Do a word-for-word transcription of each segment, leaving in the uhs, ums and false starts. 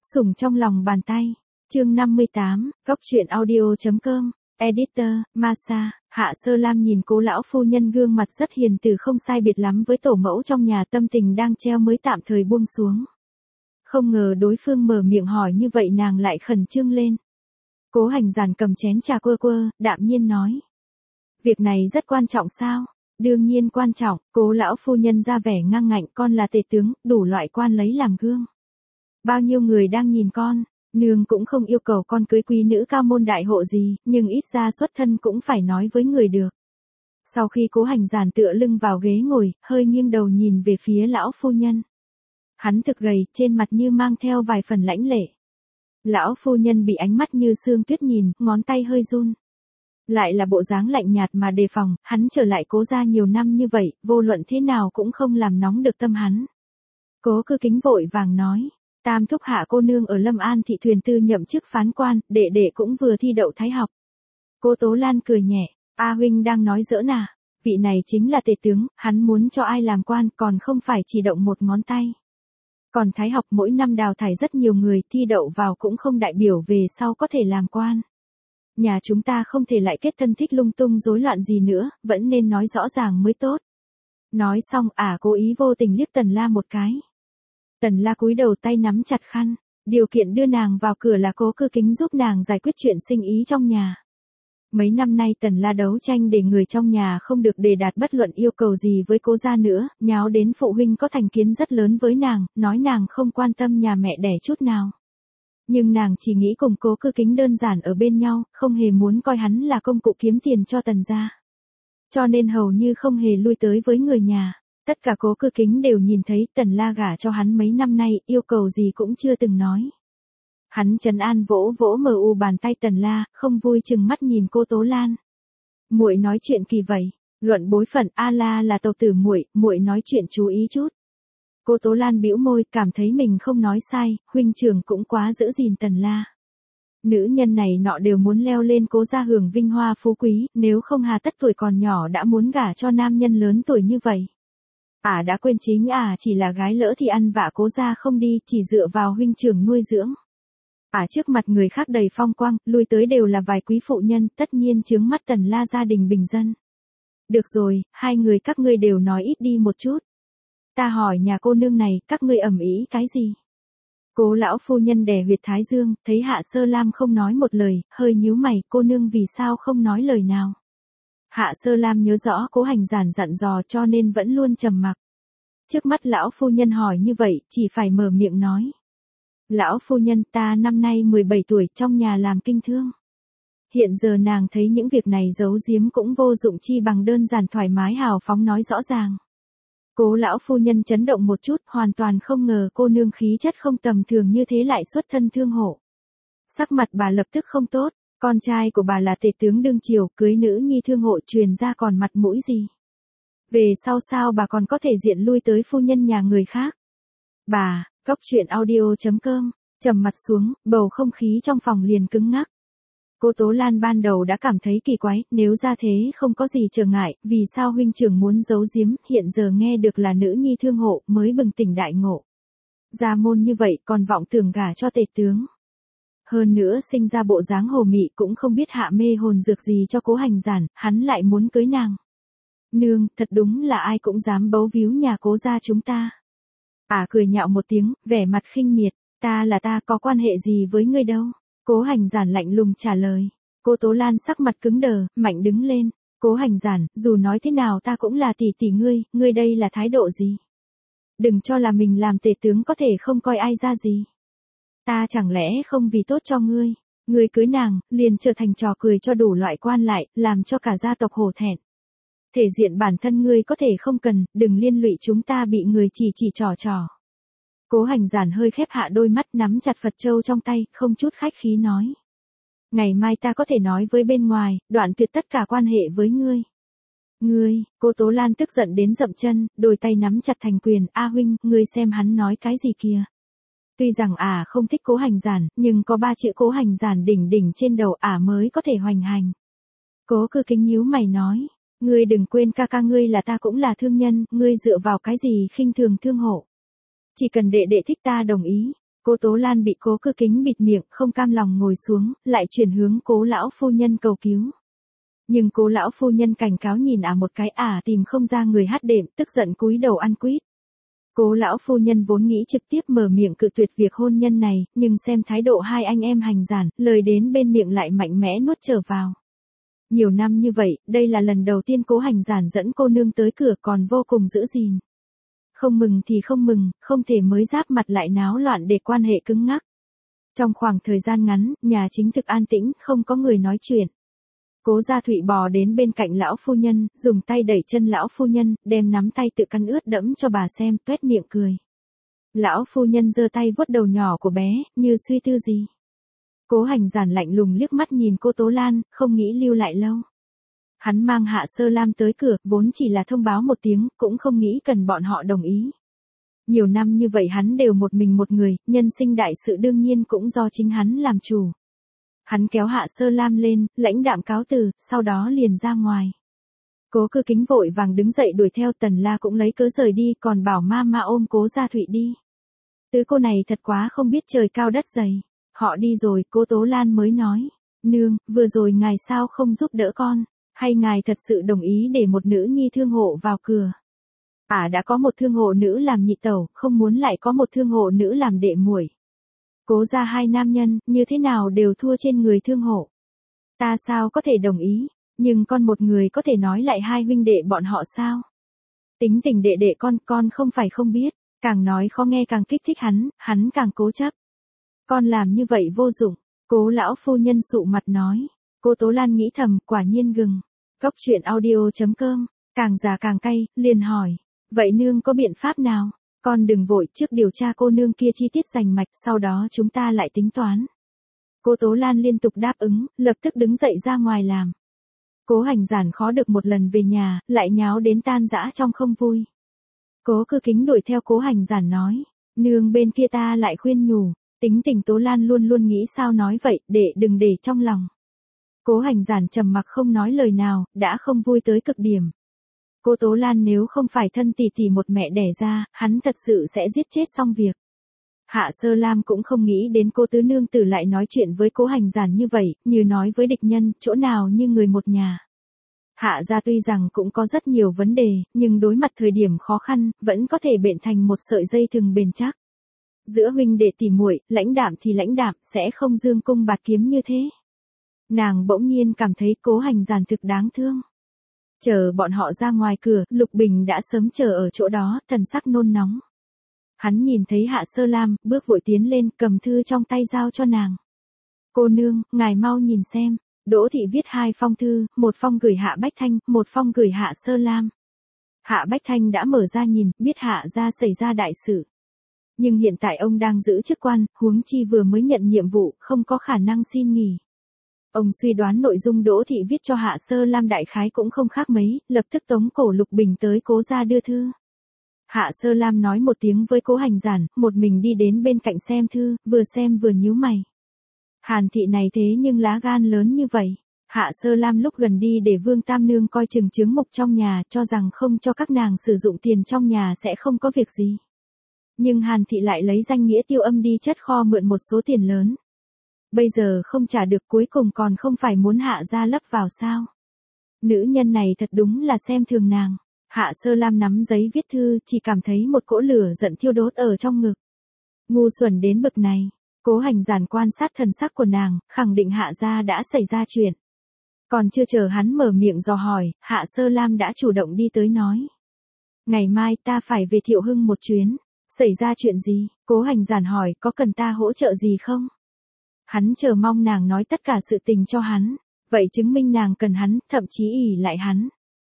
Sủng trong lòng bàn tay. Chương năm mươi tám, Góc truyện audio.com, Editor, Masa. Hạ Sơ Lam nhìn Cố lão phu nhân gương mặt rất hiền từ không sai biệt lắm với tổ mẫu trong nhà, tâm tình đang treo mới tạm thời buông xuống. Không ngờ đối phương mở miệng hỏi như vậy nàng lại khẩn trương lên. Cố Hành Giản cầm chén trà quơ quơ, đạm nhiên nói. Việc này rất quan trọng sao? Đương nhiên quan trọng. Cố lão phu nhân ra vẻ ngang ngạnh, con là tể tướng, đủ loại quan lấy làm gương. Bao nhiêu người đang nhìn con, nương cũng không yêu cầu con cưới quý nữ cao môn đại hộ gì, nhưng ít ra xuất thân cũng phải nói với người được. Sau khi Cố Hành Giản tựa lưng vào ghế ngồi, hơi nghiêng đầu nhìn về phía lão phu nhân. Hắn thực gầy, trên mặt như mang theo vài phần lãnh lệ. Lão phu nhân bị ánh mắt như sương tuyết nhìn, ngón tay hơi run. Lại là bộ dáng lạnh nhạt mà đề phòng, hắn trở lại Cố gia nhiều năm như vậy, vô luận thế nào cũng không làm nóng được tâm hắn. Cố Cư Kính vội vàng nói, tam thúc Hạ cô nương ở Lâm An thị thuyền tư nhậm chức phán quan, đệ đệ cũng vừa thi đậu thái học. Cố Tố Lan cười nhẹ, A huynh đang nói giỡn à, vị này chính là tể tướng, hắn muốn cho ai làm quan còn không phải chỉ động một ngón tay. Còn thái học mỗi năm đào thải rất nhiều người, thi đậu vào cũng không đại biểu về sau có thể làm quan. Nhà chúng ta không thể lại kết thân thích lung tung rối loạn gì nữa, vẫn nên nói rõ ràng mới tốt. Nói xong ả à, cố ý vô tình liếc Tần La một cái. Tần La cúi đầu tay nắm chặt khăn, điều kiện đưa nàng vào cửa là Cố Cư Kính giúp nàng giải quyết chuyện sinh ý trong nhà. Mấy năm nay Tần La đấu tranh để người trong nhà không được đề đạt bất luận yêu cầu gì với Cố gia nữa, nháo đến phụ huynh có thành kiến rất lớn với nàng, nói nàng không quan tâm nhà mẹ đẻ chút nào. Nhưng nàng chỉ nghĩ cùng Cố Cư Kính đơn giản ở bên nhau, không hề muốn coi hắn là công cụ kiếm tiền cho Tần gia. Cho nên hầu như không hề lui tới với người nhà. Tất cả Cố Cư Kính đều nhìn thấy Tần La gả cho hắn mấy năm nay, yêu cầu gì cũng chưa từng nói. Hắn trấn an vỗ vỗ mờ u bàn tay Tần La, không vui chừng mắt nhìn cô Tố Lan. Muội nói chuyện kỳ vậy, luận bối phận A La là tộc tử muội, muội nói chuyện chú ý chút. Cô Tố Lan bĩu môi, cảm thấy mình không nói sai, huynh trưởng cũng quá giữ gìn Tần La. Nữ nhân này nọ đều muốn leo lên Cố gia hưởng vinh hoa phú quý, nếu không hà tất tuổi còn nhỏ đã muốn gả cho nam nhân lớn tuổi như vậy. Ả à đã quên chính Ả à chỉ là gái lỡ thì ăn vạ Cố gia không đi, chỉ dựa vào huynh trưởng nuôi dưỡng. Ả à trước mặt người khác đầy phong quang, lui tới đều là vài quý phụ nhân, tất nhiên chướng mắt Tần La gia đình bình dân. Được rồi, hai người các ngươi đều nói ít đi một chút. Ta hỏi nhà cô nương này, các ngươi ầm ĩ cái gì? Cố lão phu nhân đè huyệt thái dương, thấy Hạ Sơ Lam không nói một lời, hơi nhíu mày, cô nương vì sao không nói lời nào? Hạ Sơ Lam nhớ rõ Cố Hành Giản dặn dò cho nên vẫn luôn trầm mặc. Trước mắt lão phu nhân hỏi như vậy, chỉ phải mở miệng nói. Lão phu nhân, ta năm nay mười bảy tuổi, trong nhà làm kinh thương. Hiện giờ nàng thấy những việc này giấu giếm cũng vô dụng, chi bằng đơn giản thoải mái hào phóng nói rõ ràng. Cố lão phu nhân chấn động một chút, hoàn toàn không ngờ cô nương khí chất không tầm thường như thế lại xuất thân thương hộ. Sắc mặt bà lập tức không tốt, con trai của bà là tể tướng đương triều, cưới nữ nhi thương hộ truyền ra còn mặt mũi gì. Về sau sao bà còn có thể diện lui tới phu nhân nhà người khác. Bà, Góc truyện audio.com, trầm mặt xuống, bầu không khí trong phòng liền cứng ngắc. Cô Tố Lan ban đầu đã cảm thấy kỳ quái, nếu ra thế không có gì trở ngại, vì sao huynh trưởng muốn giấu giếm, hiện giờ nghe được là nữ nhi thương hộ mới bừng tỉnh đại ngộ. Gia môn như vậy còn vọng tưởng gả cho tể tướng. Hơn nữa sinh ra bộ dáng hồ mị cũng không biết hạ mê hồn dược gì cho Cố Hành Giản, hắn lại muốn cưới nàng. Nương, thật đúng là ai cũng dám bấu víu nhà Cố gia chúng ta. Ả à, cười nhạo một tiếng, vẻ mặt khinh miệt, ta là ta có quan hệ gì với ngươi đâu. Cố Hành Giản lạnh lùng trả lời. Cô Tố Lan sắc mặt cứng đờ, mạnh đứng lên. Cố Hành Giản, dù nói thế nào ta cũng là tỷ tỷ ngươi, ngươi đây là thái độ gì? Đừng cho là mình làm tể tướng có thể không coi ai ra gì. Ta chẳng lẽ không vì tốt cho ngươi, ngươi cưới nàng, liền trở thành trò cười cho đủ loại quan lại, làm cho cả gia tộc hổ thẹn. Thể diện bản thân ngươi có thể không cần, đừng liên lụy chúng ta bị người chỉ chỉ trò trò. Cố Hành Giản hơi khép hạ đôi mắt, nắm chặt Phật châu trong tay, không chút khách khí nói. Ngày mai ta có thể nói với bên ngoài, đoạn tuyệt tất cả quan hệ với ngươi. Ngươi, cô Tố Lan tức giận đến dậm chân, đôi tay nắm chặt thành quyền, A huynh, ngươi xem hắn nói cái gì kìa. Tuy rằng ả à không thích Cố Hành Giản, nhưng có ba chữ Cố Hành Giản đỉnh đỉnh trên đầu ả à mới có thể hoành hành. Cố Cư Kính nhíu mày nói, ngươi đừng quên ca ca ngươi là ta cũng là thương nhân, ngươi dựa vào cái gì khinh thường thương hộ. Chỉ cần đệ đệ thích ta đồng ý. Cô Tố Lan bị Cố Cư Kính bịt miệng, không cam lòng ngồi xuống, lại chuyển hướng Cố lão phu nhân cầu cứu. Nhưng Cố lão phu nhân cảnh cáo nhìn ả à một cái, ả à tìm không ra người hát đệm, tức giận cúi đầu ăn quýt. Cố lão phu nhân vốn nghĩ trực tiếp mở miệng cự tuyệt việc hôn nhân này, nhưng xem thái độ hai anh em hành giản, lời đến bên miệng lại mạnh mẽ nuốt trở vào. Nhiều năm như vậy, đây là lần đầu tiên Cố hành giản dẫn cô nương tới cửa, còn vô cùng giữ gìn. Không mừng thì không mừng, không thể mới giáp mặt lại náo loạn để quan hệ cứng ngắc. Trong khoảng thời gian ngắn, nhà chính thực an tĩnh, không có người nói chuyện. Cố Gia Thụy bò đến bên cạnh lão phu nhân, dùng tay đẩy chân lão phu nhân, đem nắm tay tự căn ướt đẫm cho bà xem, tuét miệng cười. Lão phu nhân giơ tay vuốt đầu nhỏ của bé, như suy tư gì. Cố hành giản lạnh lùng liếc mắt nhìn cô Tố Lan, không nghĩ lưu lại lâu. Hắn mang Hạ Sơ Lam tới cửa, vốn chỉ là thông báo một tiếng, cũng không nghĩ cần bọn họ đồng ý. Nhiều năm như vậy hắn đều một mình một người, nhân sinh đại sự đương nhiên cũng do chính hắn làm chủ. Hắn kéo Hạ Sơ Lam lên, lãnh đạm cáo từ, sau đó liền ra ngoài. Cố Cư Kính vội vàng đứng dậy đuổi theo, Tần La cũng lấy cớ rời đi, còn bảo ma ma ôm Cố Gia Thụy đi. Tứ cô này thật quá không biết trời cao đất dày. Họ đi rồi, cô Tố Lan mới nói. Nương, vừa rồi ngài sao không giúp đỡ con? Hay ngài thật sự đồng ý để một nữ nhi thương hộ vào cửa? Ả à, đã có một thương hộ nữ làm nhị tẩu, không muốn lại có một thương hộ nữ làm đệ muội. Cố gia hai nam nhân, như thế nào đều thua trên người thương hộ. Ta sao có thể đồng ý, nhưng con một người có thể nói lại hai huynh đệ bọn họ sao? Tính tình đệ đệ con, con không phải không biết, càng nói khó nghe càng kích thích hắn, hắn càng cố chấp. Con làm như vậy vô dụng, Cố lão phu nhân sụ mặt nói. Cô Tố Lan nghĩ thầm, quả nhiên gừng. Cóc truyện audio chấm com, càng già càng cay, liền hỏi. Vậy nương có biện pháp nào? Con đừng vội, trước điều tra cô nương kia chi tiết rành mạch, sau đó chúng ta lại tính toán. Cô Tố Lan liên tục đáp ứng, lập tức đứng dậy ra ngoài làm. Cố hành giản khó được một lần về nhà, lại nháo đến tan rã trong không vui. Cố Cư Kính đuổi theo Cố hành giản nói. Nương bên kia ta lại khuyên nhủ. Tính tình Tố Lan luôn luôn nghĩ sao nói vậy, để đừng để trong lòng. Cố hành giản trầm mặc không nói lời nào, đã không vui tới cực điểm. Cô Tố Lan nếu không phải thân tỷ tỷ một mẹ đẻ ra, hắn thật sự sẽ giết chết xong việc. Hạ Sơ Lam cũng không nghĩ đến cô tứ nương tử lại nói chuyện với Cố hành giản như vậy, như nói với địch nhân, chỗ nào như người một nhà. Hạ gia tuy rằng cũng có rất nhiều vấn đề, nhưng đối mặt thời điểm khó khăn, vẫn có thể bện thành một sợi dây thừng bền chắc. Giữa huynh đệ tỉ muội, lãnh đạm thì lãnh đạm, sẽ không dương cung bạt kiếm như thế. Nàng bỗng nhiên cảm thấy Cố hành giản thực đáng thương. Chờ bọn họ ra ngoài cửa, Lục Bình đã sớm chờ ở chỗ đó, thần sắc nôn nóng. Hắn nhìn thấy Hạ Sơ Lam, bước vội tiến lên, cầm thư trong tay giao cho nàng. Cô nương, ngài mau nhìn xem. Đỗ thị viết hai phong thư, một phong gửi Hạ Bách Thanh, một phong gửi Hạ Sơ Lam. Hạ Bách Thanh đã mở ra nhìn, biết Hạ gia xảy ra đại sự. Nhưng hiện tại ông đang giữ chức quan, huống chi vừa mới nhận nhiệm vụ, không có khả năng xin nghỉ. Ông suy đoán nội dung Đỗ thị viết cho Hạ Sơ Lam đại khái cũng không khác mấy, lập tức tống cổ Lục Bình tới Cố gia đưa thư. Hạ Sơ Lam nói một tiếng với Cố hành giản, một mình đi đến bên cạnh xem thư, vừa xem vừa nhíu mày. Hàn thị này thế nhưng lá gan lớn như vậy. Hạ Sơ Lam lúc gần đi để Vương Tam Nương coi chừng chứng mục trong nhà, cho rằng không cho các nàng sử dụng tiền trong nhà sẽ không có việc gì. Nhưng Hàn thị lại lấy danh nghĩa Tiêu Âm đi chất kho mượn một số tiền lớn. Bây giờ không trả được, cuối cùng còn không phải muốn Hạ gia lấp vào sao? Nữ nhân này thật đúng là xem thường nàng. Hạ Sơ Lam nắm giấy viết thư, chỉ cảm thấy một cỗ lửa giận thiêu đốt ở trong ngực. Ngu xuẩn đến bực này. Cố hành giản quan sát thần sắc của nàng, khẳng định Hạ gia đã xảy ra chuyện. Còn chưa chờ hắn mở miệng dò hỏi, Hạ Sơ Lam đã chủ động đi tới nói. Ngày mai ta phải về Thiệu Hưng một chuyến. Xảy ra chuyện gì? Cố hành giản hỏi, có cần ta hỗ trợ gì không? Hắn chờ mong nàng nói tất cả sự tình cho hắn. Vậy chứng minh nàng cần hắn, thậm chí ỷ lại hắn.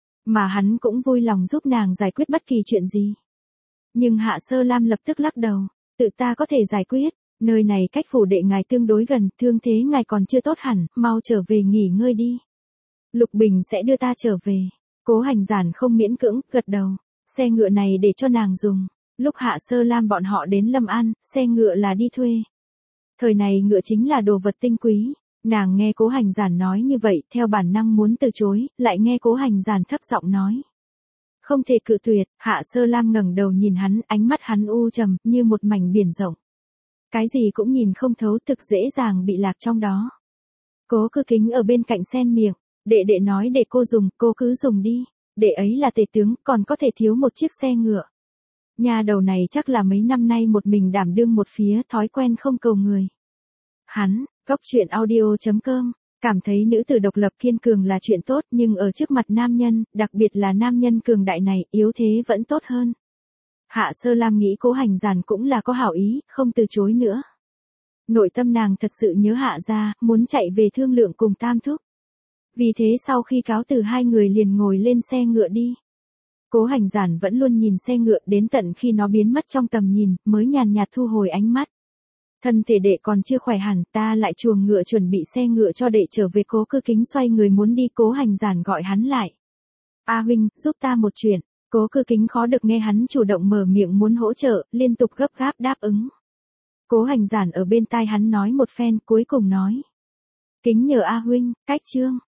Mà hắn cũng vui lòng giúp nàng giải quyết bất kỳ chuyện gì. Nhưng Hạ Sơ Lam lập tức lắc đầu. Tự ta có thể giải quyết. Nơi này cách phủ đệ ngài tương đối gần, thương thế ngài còn chưa tốt hẳn, mau trở về nghỉ ngơi đi. Lục Bình sẽ đưa ta trở về. Cố hành giản không miễn cưỡng, gật đầu. Xe ngựa này để cho nàng dùng. Lúc Hạ Sơ Lam bọn họ đến Lâm An, xe ngựa là đi thuê. Thời này ngựa chính là đồ vật tinh quý. Nàng nghe Cố hành giản nói như vậy, theo bản năng muốn từ chối, lại nghe Cố hành giản thấp giọng nói. Không thể cự tuyệt. Hạ Sơ Lam ngẩng đầu nhìn hắn, ánh mắt hắn u trầm, như một mảnh biển rộng. Cái gì cũng nhìn không thấu, thực dễ dàng bị lạc trong đó. Cố Cư Kính ở bên cạnh xen miệng, đệ đệ nói để cô dùng, cô cứ dùng đi, đệ ấy là tể tướng, còn có thể thiếu một chiếc xe ngựa. Nhà đầu này chắc là mấy năm nay một mình đảm đương một phía, thói quen không cầu người. Hắn, Góc Chuyện Audio chấm com, cảm thấy nữ tử độc lập kiên cường là chuyện tốt, nhưng ở trước mặt nam nhân, đặc biệt là nam nhân cường đại này, yếu thế vẫn tốt hơn. Hạ Sơ Lam nghĩ Cố Hành Giản cũng là có hảo ý, không từ chối nữa. Nội tâm nàng thật sự nhớ Hạ gia, muốn chạy về thương lượng cùng Tam Thúc. Vì thế sau khi cáo từ hai người liền ngồi lên xe ngựa đi. Cố Hành Giản vẫn luôn nhìn xe ngựa đến tận khi nó biến mất trong tầm nhìn, mới nhàn nhạt thu hồi ánh mắt. Thân thể đệ còn chưa khỏe hẳn, ta lại chuồng ngựa chuẩn bị xe ngựa cho đệ trở về. Cố Cư Kính xoay người muốn đi, Cố Hành Giản gọi hắn lại. A huynh, giúp ta một chuyện. Cố Cư Kính khó được nghe hắn chủ động mở miệng muốn hỗ trợ, liên tục gấp gáp đáp ứng. Cố Hành Giản ở bên tai hắn nói một phen, cuối cùng nói. Kính nhờ A huynh, cách chương.